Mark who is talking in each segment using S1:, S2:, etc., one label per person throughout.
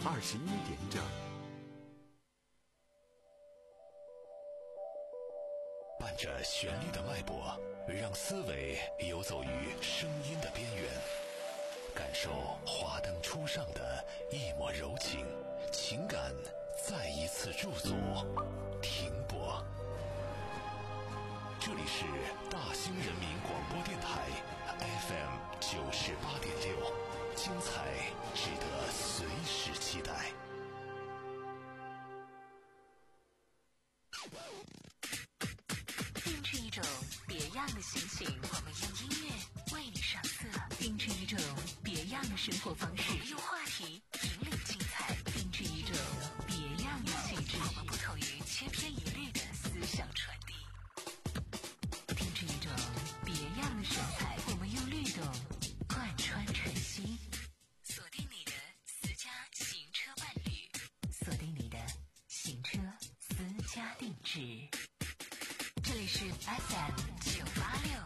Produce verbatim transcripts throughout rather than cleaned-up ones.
S1: 二十一点整。
S2: 伴着旋律的脉搏，让思维游走于声音的边缘，感受华灯初上的一抹柔情，情感再一次驻足停泊。这里是大兴人民广播电台 F M 九十八点六，精彩值得随时期待。
S3: 定制一种别样的心情，我们用音乐为你上色；定制一种别样的生活方式，我们用话题引领精彩；定制一种别样的气质，我们不同于千篇一律的思想传递；定制一种别样的神采，我们用律动贯穿晨曦。锁定你的私家行车伴侣，锁定你的行车私家定制。这里是 F M 九八六。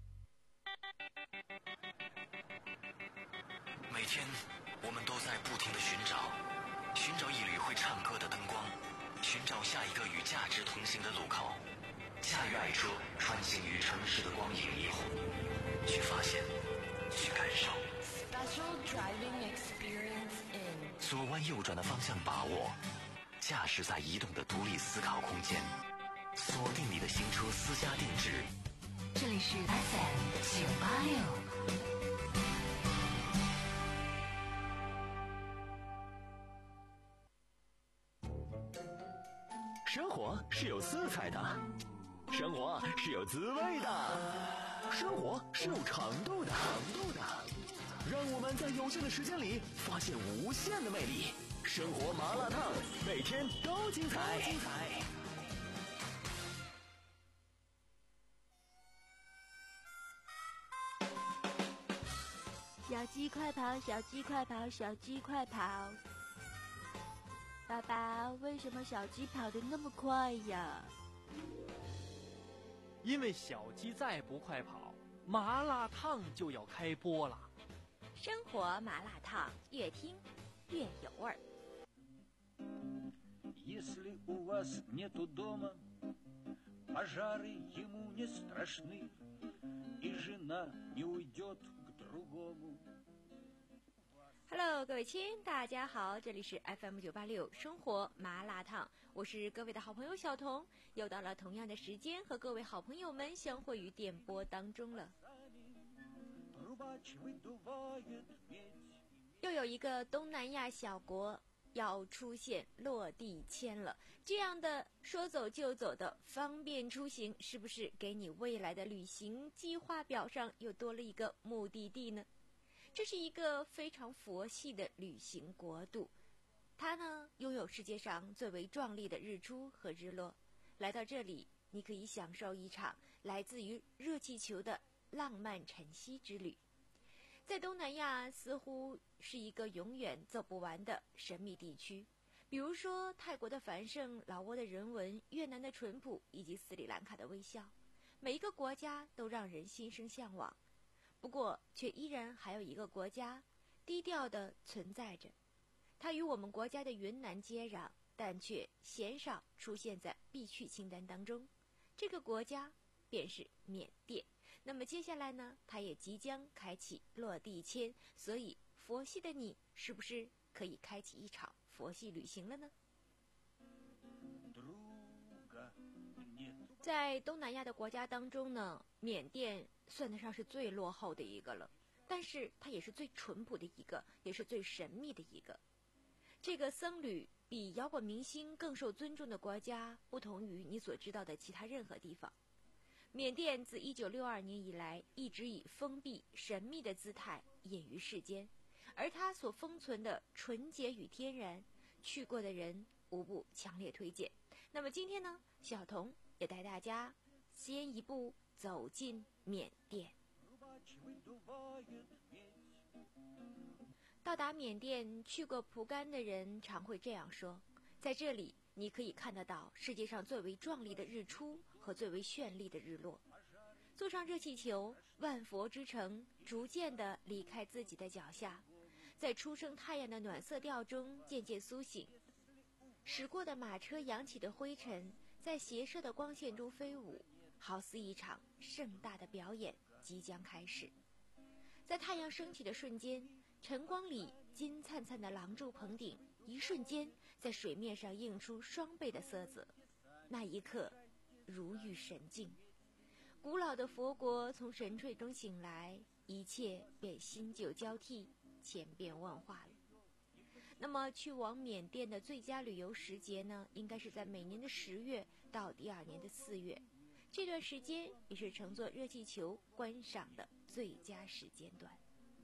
S2: 每天我们都在不停地寻找，寻找一缕会唱歌的灯光，寻找下一个与价值同行的路口，驾驭爱车穿行于城市的光影霓虹，去发现，去感受。
S4: Special driving experience in
S2: 左弯右转的方向把握，驾驶在移动的独立思考空间，锁定你的行车私家定制。
S3: 这里是 F M 九八六。
S5: 生活是有色彩的，生活是有滋味的，生活是有长度的，长度的。让我们在有限的时间里发现无限的魅力。生活麻辣烫，每天都精彩。精彩。
S6: 小鸡快跑，小鸡快跑，小鸡快跑！爸爸，为什么小鸡跑得那么快呀？
S7: 因为小鸡再不快跑，麻辣烫就要开播了。
S8: 生活麻辣烫，越听越有味儿。
S9: Если у вас нету дома, пожары ему не страшны, и жена не уйдет к другому.
S8: Hello， 各位亲，大家好，这里是 F M 九八六生活麻辣烫，我是各位的好朋友小彤，又到了同样的时间和各位好朋友们相会于电波当中了。又有一个东南亚小国要出现落地签了，这样的说走就走的方便出行，是不是给你未来的旅行计划表上又多了一个目的地呢？这是一个非常佛系的旅行国度，它呢拥有世界上最为壮丽的日出和日落。来到这里，你可以享受一场来自于热气球的浪漫晨曦之旅。在东南亚似乎是一个永远走不完的神秘地区，比如说泰国的繁盛、老挝的人文、越南的淳朴以及斯里兰卡的微笑，每一个国家都让人心生向往。不过却依然还有一个国家低调地存在着，它与我们国家的云南接壤，但却鲜少出现在必去清单当中。这个国家便是缅甸。那么接下来呢，它也即将开启落地签，所以佛系的你是不是可以开启一场佛系旅行了呢？在东南亚的国家当中呢，缅甸算得上是最落后的一个了，但是它也是最淳朴的一个，也是最神秘的一个。这个僧侣比摇滚明星更受尊重的国家，不同于你所知道的其他任何地方。缅甸自一九六二年以来一直以封闭神秘的姿态隐于世间，而它所封存的纯洁与天然，去过的人无不强烈推荐。那么今天呢，小彤也带大家先一步走进缅甸。到达缅甸，去过蒲甘的人常会这样说，在这里你可以看得到世界上最为壮丽的日出和最为绚丽的日落。坐上热气球，万佛之城逐渐地离开自己的脚下， 在初升太阳的暖色调中渐渐苏醒。驶过的马车扬起的灰尘在斜射的光线中飞舞，好似一场盛大的表演即将开始。在太阳升起的瞬间，晨光里金灿灿的廊柱棚顶一瞬间在水面上映出双倍的色泽，那一刻如遇神境。古老的佛国从神睡中醒来，一切便新旧交替，千变万化了。那么去往缅甸的最佳旅游时节呢，应该是在每年的十月到第二年的四月，这段时间也是乘坐热气球观赏的最佳时间段。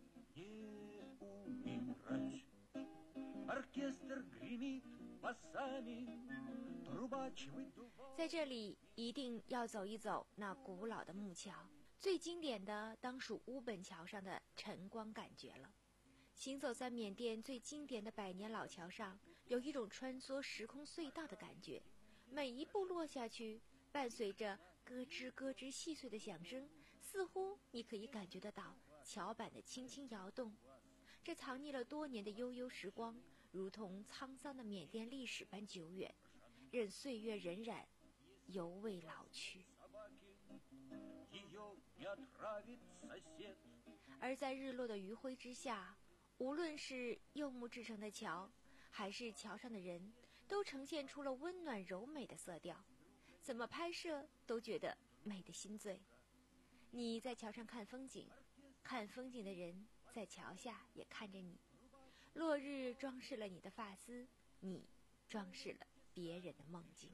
S8: 在这里一定要走一走那古老的木桥，最经典的当属乌本桥上的晨光感觉了。行走在缅甸最经典的百年老桥上，有一种穿梭时空隧道的感觉，每一步落下去伴随着咯吱咯吱细碎的响声，似乎你可以感觉得到桥板的轻轻摇动。这藏匿了多年的悠悠时光，如同沧桑的缅甸历史般久远，任岁月荏苒，犹未老去。而在日落的余晖之下，无论是柚木制成的桥，还是桥上的人，都呈现出了温暖柔美的色调，怎么拍摄都觉得美得心醉。你在桥上看风景，看风景的人在桥下也看着你。落日装饰了你的发丝，你装饰了别人的梦境。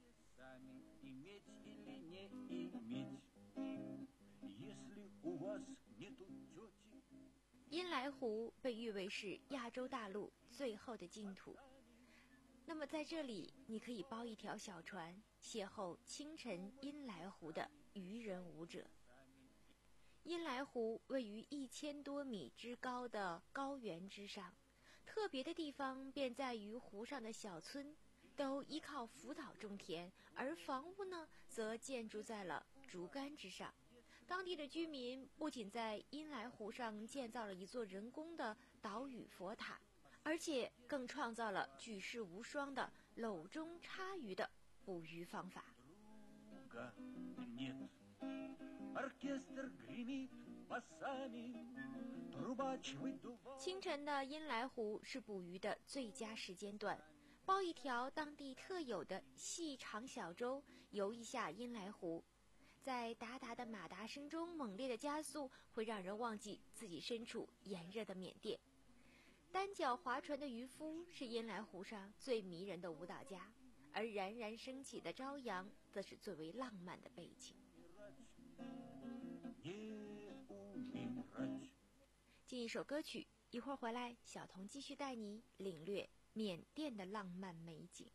S8: 阴来湖被誉为是亚洲大陆最后的净土，那么在这里你可以包一条小船，邂逅清晨阴来湖的渔人舞者。阴来湖位于一千多米之高的高原之上，特别的地方便在于湖上的小村都依靠浮岛种田，而房屋呢则建筑在了竹竿之上。当地的居民不仅在阴来湖上建造了一座人工的岛屿佛塔，而且更创造了举世无双的篓中插鱼的捕鱼方法。清晨的阴来湖是捕鱼的最佳时间段，包一条当地特有的细长小舟，游一下阴来湖，在达达的马达声中猛烈的加速，会让人忘记自己身处炎热的缅甸。单脚划船的渔夫是阴来湖上最迷人的舞蹈家，而冉冉升起的朝阳则是最为浪漫的背景。进一首歌曲，一会儿回来，小童继续带你领略缅甸的浪漫美景。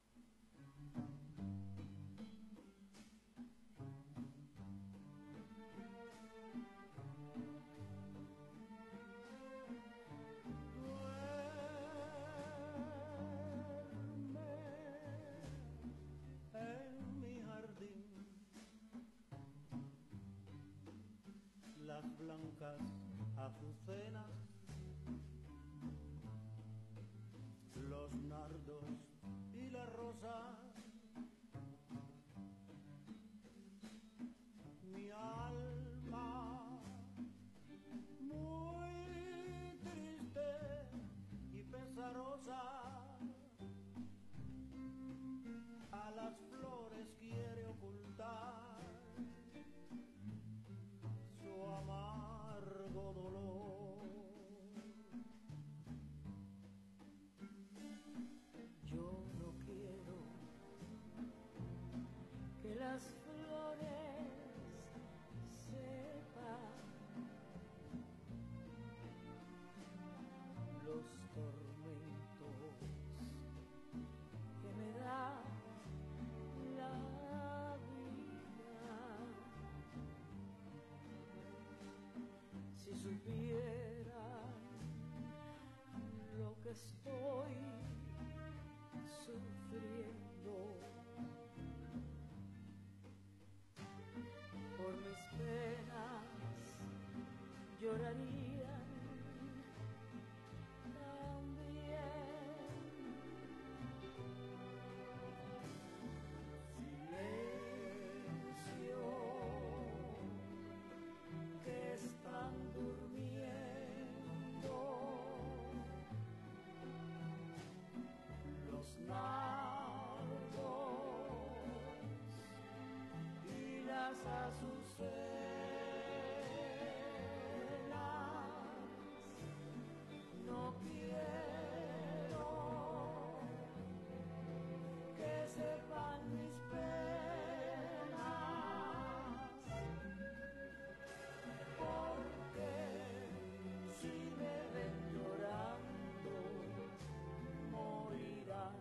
S1: azucenas, los nardos y la rosa, mi alma muy triste y pesarosa, a las flores quiere ocultar su amargo dolor. Yo no quiero No quiero que sepan mis penas, porque si me ven llorando morirán.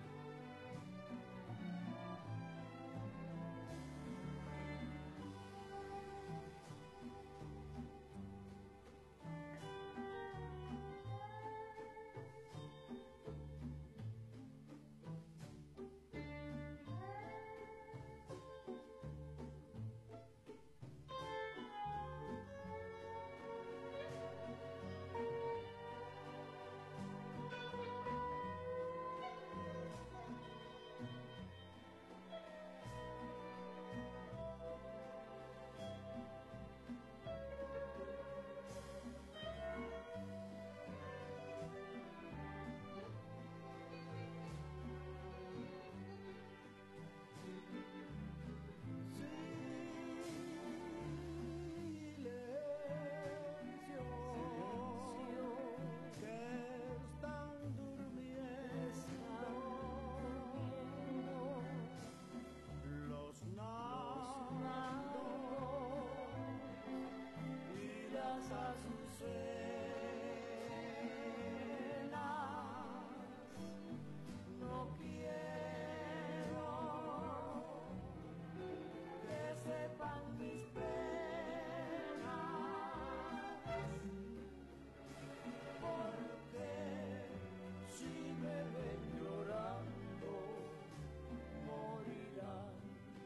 S1: No quiero que sepan mis penas, porque si me ven llorando morirán.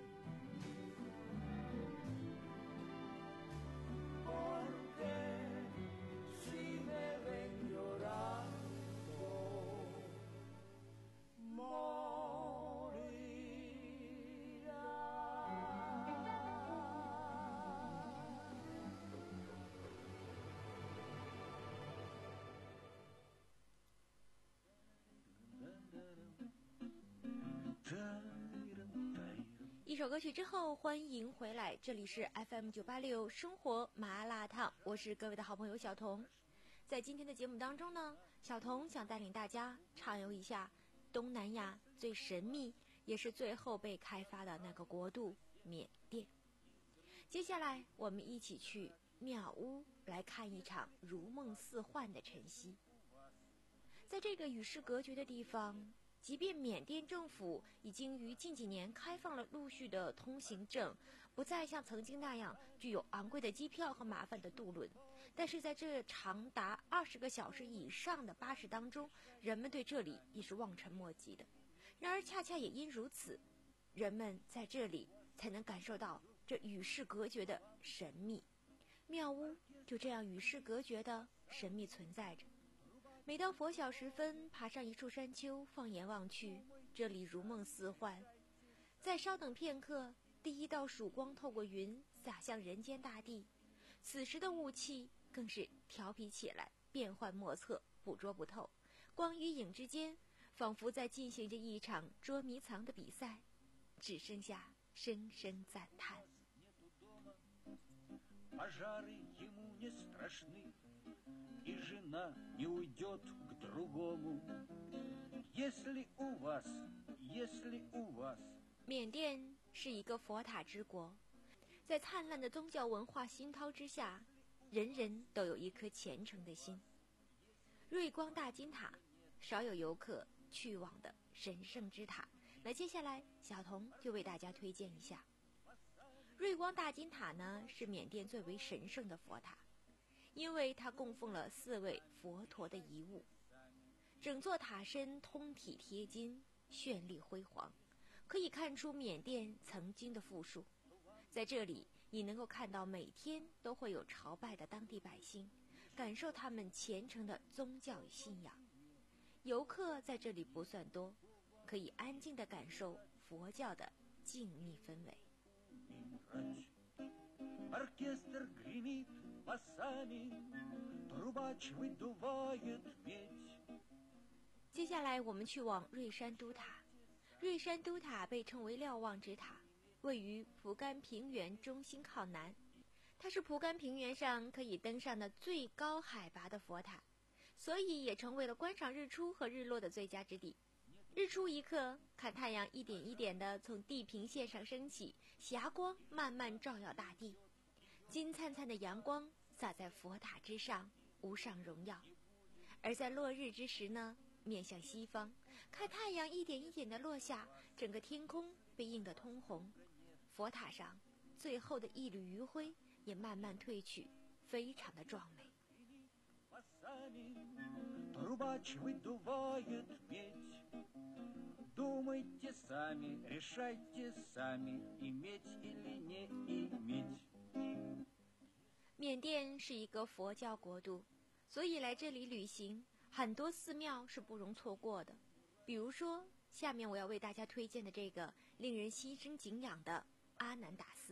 S1: Porque si me ven llorando morirán。
S8: 一首歌曲之后，欢迎回来，这里是 F M 九八六生活麻辣烫，我是各位的好朋友小童。在今天的节目当中呢，小童想带领大家畅游一下东南亚最神秘也是最后被开发的那个国度缅甸。接下来我们一起去庙屋来看一场如梦似幻的晨曦。在这个与世隔绝的地方，即便缅甸政府已经于近几年开放了陆续的通行证，不再像曾经那样具有昂贵的机票和麻烦的渡轮，但是在这长达二十个小时以上的巴士当中，人们对这里也是望尘莫及的。然而恰恰也因如此，人们在这里才能感受到这与世隔绝的神秘。庙屋就这样与世隔绝的神秘存在着。每当拂晓时分，爬上一处山丘，放眼望去，这里如梦似幻。再稍等片刻，第一道曙光透过云洒向人间大地，此时的雾气更是调皮起来，变幻莫测，捕捉不透。光与影之间，仿佛在进行着一场捉迷藏的比赛，只剩下深深赞叹。
S9: И жена не уйдет к другому. Если у вас, если у вас.
S8: 缅甸是一个佛塔之国，在灿烂的宗教文化熏陶之下，人人都有一颗虔诚的心。瑞光大金塔，少有游客去往的神圣之塔。那接下来，小童就为大家推荐一下。瑞光大金塔呢，是缅甸最为神圣的佛塔。因为它供奉了四位佛陀的遗物，整座塔身通体贴金，绚丽辉煌，可以看出缅甸曾经的富庶。在这里，你能够看到每天都会有朝拜的当地百姓，感受他们虔诚的宗教与信仰。游客在这里不算多，可以安静地感受佛教的静谧氛围。接下来我们去往瑞山都塔。瑞山都塔被称为瞭望之塔， 位于蒲甘平原中心靠南，它是蒲甘平原上可以登上的最高海拔的佛塔，所以也成为了观赏日出和日落的最佳之地。日出一刻，看太阳一点一点地从地平线上升起，霞光慢慢照耀大地，金灿灿的阳光洒在佛塔之上，无上荣耀。而在落日之时呢，面向西方，看太阳一点一点的落下，整个天空被映得通红，佛塔上最后的一缕余晖也慢慢褪去，非常的壮美。
S9: Трубач выдувает медь. Думайте сами, решайте сами, иметь или не иметь.
S8: 缅甸是一个佛教国度，所以来这里旅行，很多寺庙是不容错过的。比如说，下面我要为大家推荐的这个令人心生敬仰的阿南达寺。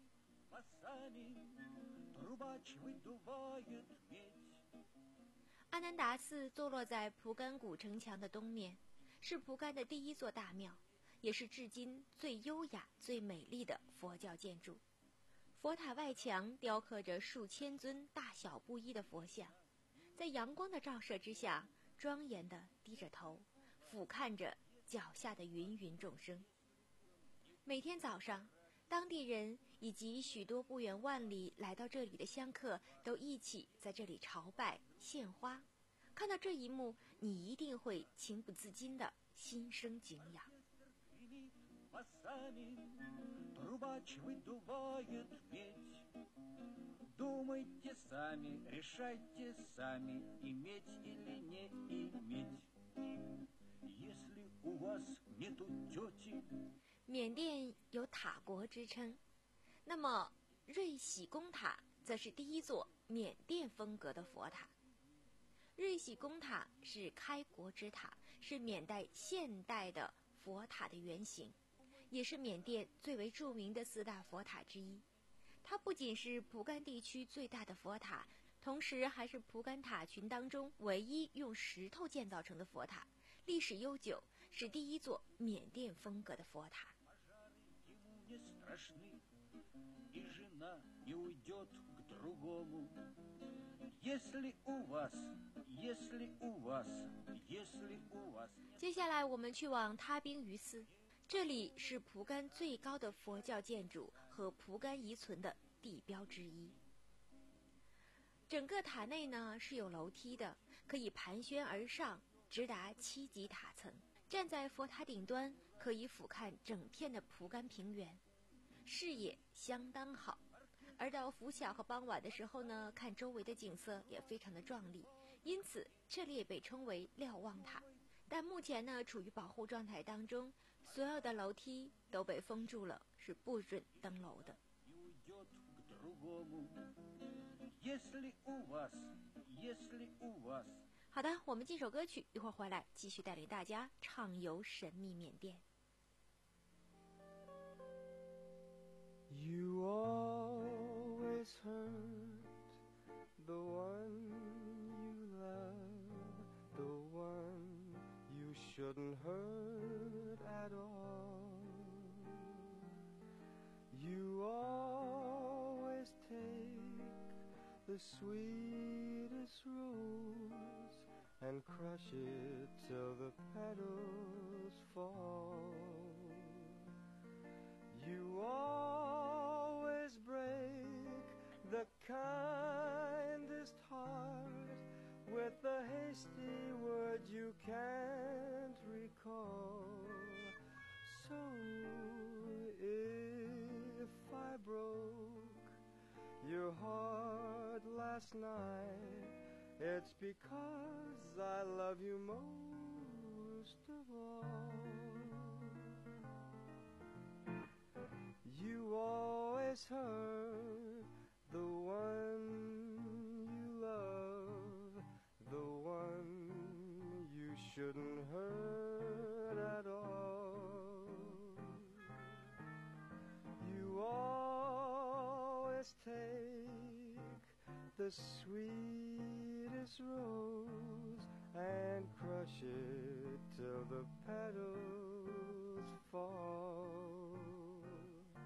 S8: 阿南达寺坐落在蒲甘古城墙的东面，是蒲甘的第一座大庙，也是至今最优雅、最美丽的佛教建筑。佛塔外墙雕刻着数千尊大小不一的佛像，在阳光的照射之下，庄严地低着头，俯瞰着脚下的芸芸众生。每天早上，当地人以及许多不远万里来到这里的香客都一起在这里朝拜献花。看到这一幕，你一定会情不自禁地心生敬仰。
S9: Трубач выдувает медь. Думайте сами, решайте сами, иметь или не иметь. Если у вас нету тети.
S8: 缅甸有塔国之称，那么瑞喜公塔则是第一座缅甸风格的佛塔。瑞喜公塔是开国之塔，是缅甸现代的佛塔的原型，也是缅甸最为著名的四大佛塔之一。它不仅是蒲甘地区最大的佛塔，同时还是蒲甘塔群当中唯一用石头建造成的佛塔，历史悠久，是第一座缅甸风格的佛塔。接下来我们去往他宾于寺，这里是蒲甘最高的佛教建筑和蒲甘遗存的地标之一。整个塔内呢是有楼梯的，可以盘旋而上，直达七级塔层。站在佛塔顶端，可以俯瞰整片的蒲甘平原，视野相当好。而到拂晓和傍晚的时候呢，看周围的景色也非常的壮丽，因此这里也被称为瞭望塔。但目前呢处于保护状态当中，所有的楼梯都被封住了，是不准登楼的。好的，我们进首歌曲，一会儿回来继续带领大家畅游神秘缅甸。
S1: You always hurt the one you love, the one you shouldn't hurt at all. You always take the sweetest rose and crush it till the petals fall. You always break the kindest heart with a hasty word you can't recall. So if I broke your heart last night, it's because I love you most of all. You always hurt the one you love, the one you shouldn't hurt at all. You always take the sweetest rose and crush it till the petals fall.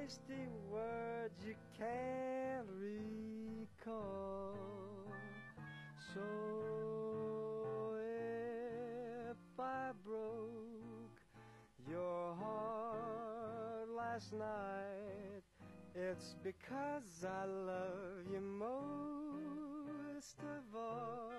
S1: hasty words you can't recall. So if I broke your heart last night, it's because I love you most of all.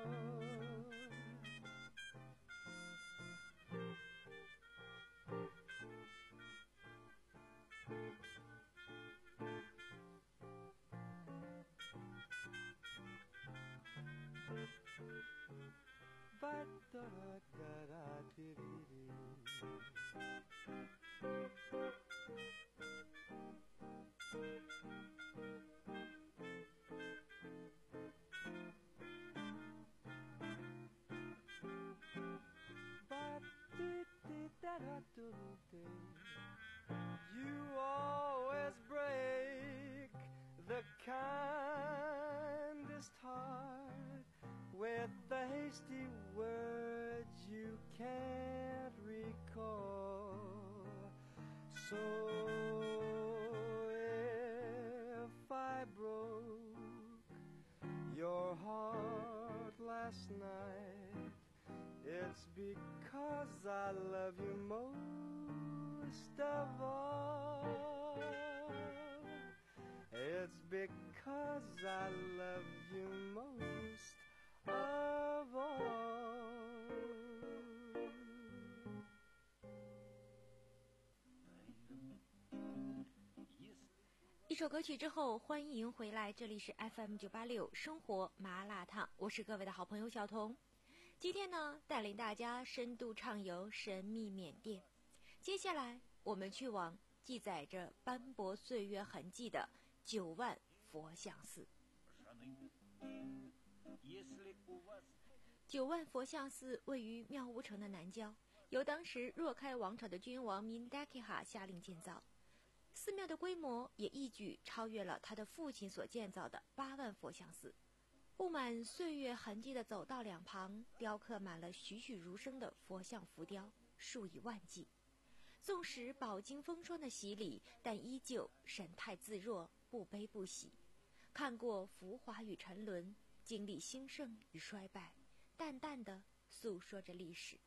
S1: You always break the kindest heart with the hasty words you can't recall. So if I broke your heart last night, it's because I love you most of all. It's because I love you most of all.
S8: 一首歌曲之后，欢迎回来，这里是 F M 九八六生活麻辣烫，我是各位的好朋友小彤。今天呢，带领大家深度畅游神秘缅甸。接下来，我们去往记载着斑驳岁月痕迹的九万佛像寺。九万佛像寺位于妙乌城的南郊，由当时若开王朝的君王明达克哈下令建造。寺庙的规模也一举超越了他的父亲所建造的八万佛像寺。布满岁月痕迹的走道两旁，雕刻满了栩栩如生的佛像浮雕，数以万计。纵使饱经风霜的洗礼，但依旧神态自若，不悲不喜。看过浮华与沉沦，经历兴盛与衰败，淡淡的诉说着历史。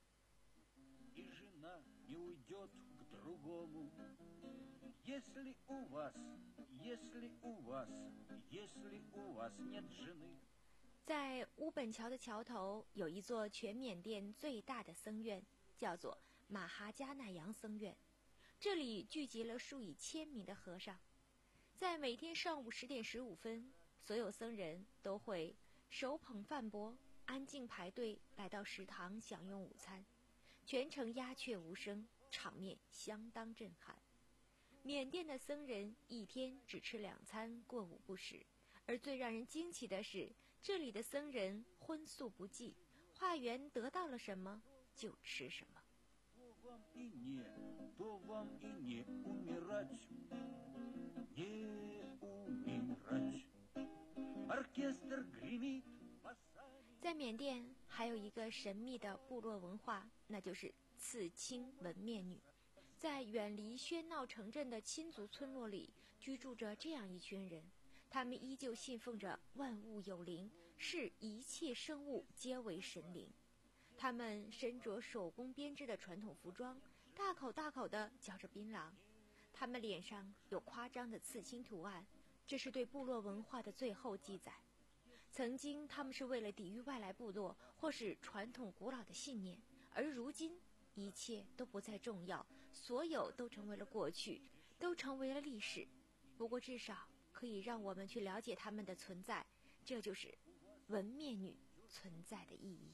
S9: Если у вас, если у вас, если у вас нет жены。
S8: 在乌本桥的桥头有一座全缅甸最大的僧院，叫做马哈加奈扬僧院。这里聚集了数以千名的和尚。在每天上午十点十五分，所有僧人都会手捧饭钵，安静排队来到食堂享用午餐，全程鸦雀无声，场面相当震撼。缅甸的僧人一天只吃两餐，过午不食。而最让人惊奇的是，这里的僧人荤素不忌，化缘得到了什么就吃什么。在缅甸还有一个神秘的部落文化，那就是刺青纹面女。在远离喧闹城镇的亲族村落里，居住着这样一群人，他们依旧信奉着万物有灵，视一切生物皆为神灵。他们身着手工编织的传统服装，大口大口地嚼着槟榔。他们脸上有夸张的刺青图案，这是对部落文化的最后记载。曾经他们是为了抵御外来部落或是传统古老的信念，而如今一切都不再重要，所有都成为了过去，都成为了历史。不过至少可以让我们去了解他们的存在，这就是纹面女存在的意义。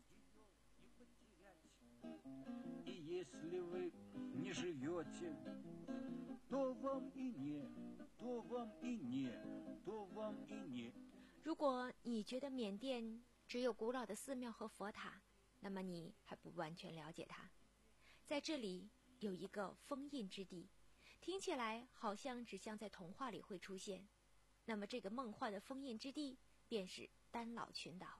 S8: 如果你觉得缅甸只有古老的寺庙和佛塔，那么你还不完全了解它。在这里有一个封印之地，听起来好像只像在童话里会出现。那么这个梦幻的封印之地便是丹老群岛。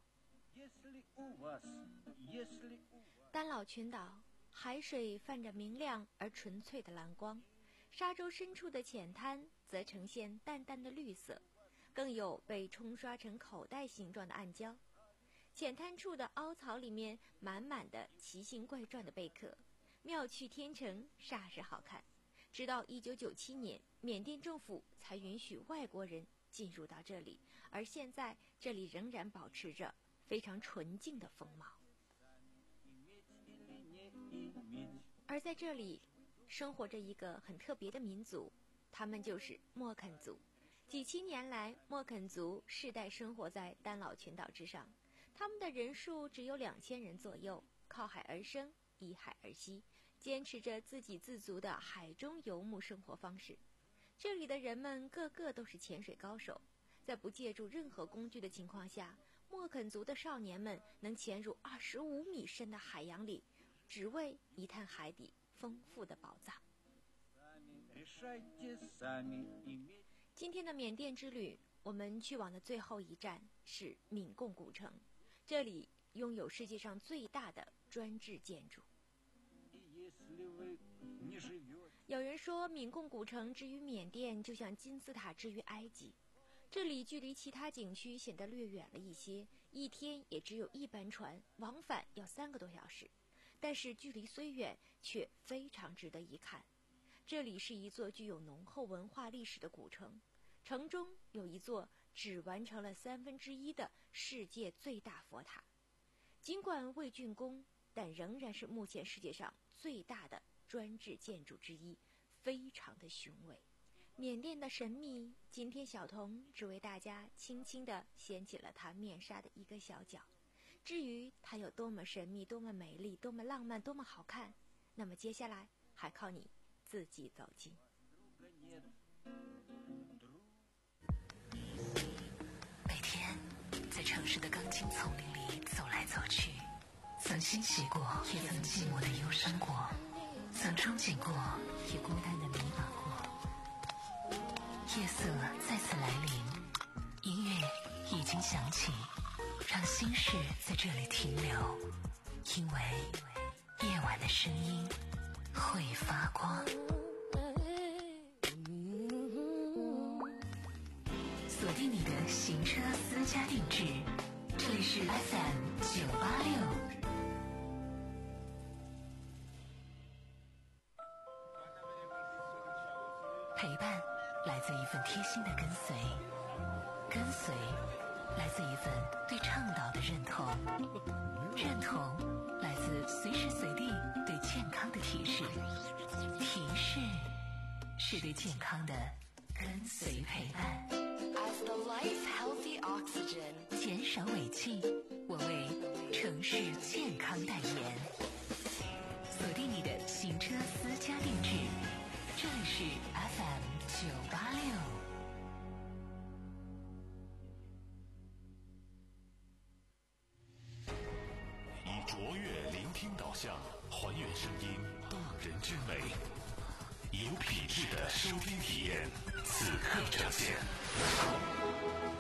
S8: 丹老群岛海水泛着明亮而纯粹的蓝光， 沙洲深处的浅滩则呈现淡淡的绿色，更有被冲刷成口袋形状的暗礁。浅滩处的凹槽里面满满的奇形怪状的贝壳，妙趣天成，煞是好看。直到一九九七年，缅甸政府才允许外国人进入到这里，而现在这里仍然保持着非常纯净的风貌。而在这里生活着一个很特别的民族，他们就是莫肯族。几千年来，莫肯族世代生活在丹老群岛之上，他们的人数只有两千人左右，靠海而生，依海而息，坚持着自给自足的海中游牧生活方式。这里的人们个个都是潜水高手，在不借助任何工具的情况下，莫肯族的少年们能潜入二十五米深的海洋里，只为一探海底丰富的宝藏。今天的缅甸之旅，我们去往的最后一站是闽贡古城，这里拥有世界上最大的专制建筑。有人说，闽贡古城之于缅甸就像金字塔之于埃及，这里距离其他景区显得略远了一些，一天也只有一班船，往返要三个多小时。但是距离虽远，却非常值得一看。这里是一座具有浓厚文化历史的古城，城中有一座只完成了三分之一的世界最大佛塔。尽管未竣工，但仍然是目前世界上最大的专制建筑之一，非常的雄伟。缅甸的神秘，今天小童只为大家轻轻地掀起了它面纱的一个小角。至于它有多么神秘，多么美丽，多么浪漫，多么好看，那么接下来还靠你自己走进。
S3: 每天在城市的钢筋丛林里走来走去，曾欣喜过，也曾寂寞的忧伤过，曾憧憬过，也孤单的迷茫过。夜色再次来临，音乐已经响起，让心事在这里停留，因为夜晚的声音会发光。锁定你的行车私家定制，这里是 F M 九八六。陪伴来自一份贴心的跟随，跟随来自一份对倡导的认同，认同来自随时随地对健康的提示，提示是对健康的跟随陪伴。
S4: As the life healthy oxygen，
S3: 减少尾气，我为城市健康代言。锁定你的行车私家定制，这里是 F M 九八六。
S2: 以卓越聆听导向，还原声音动人之美，以有品质的收听体验，此刻呈现。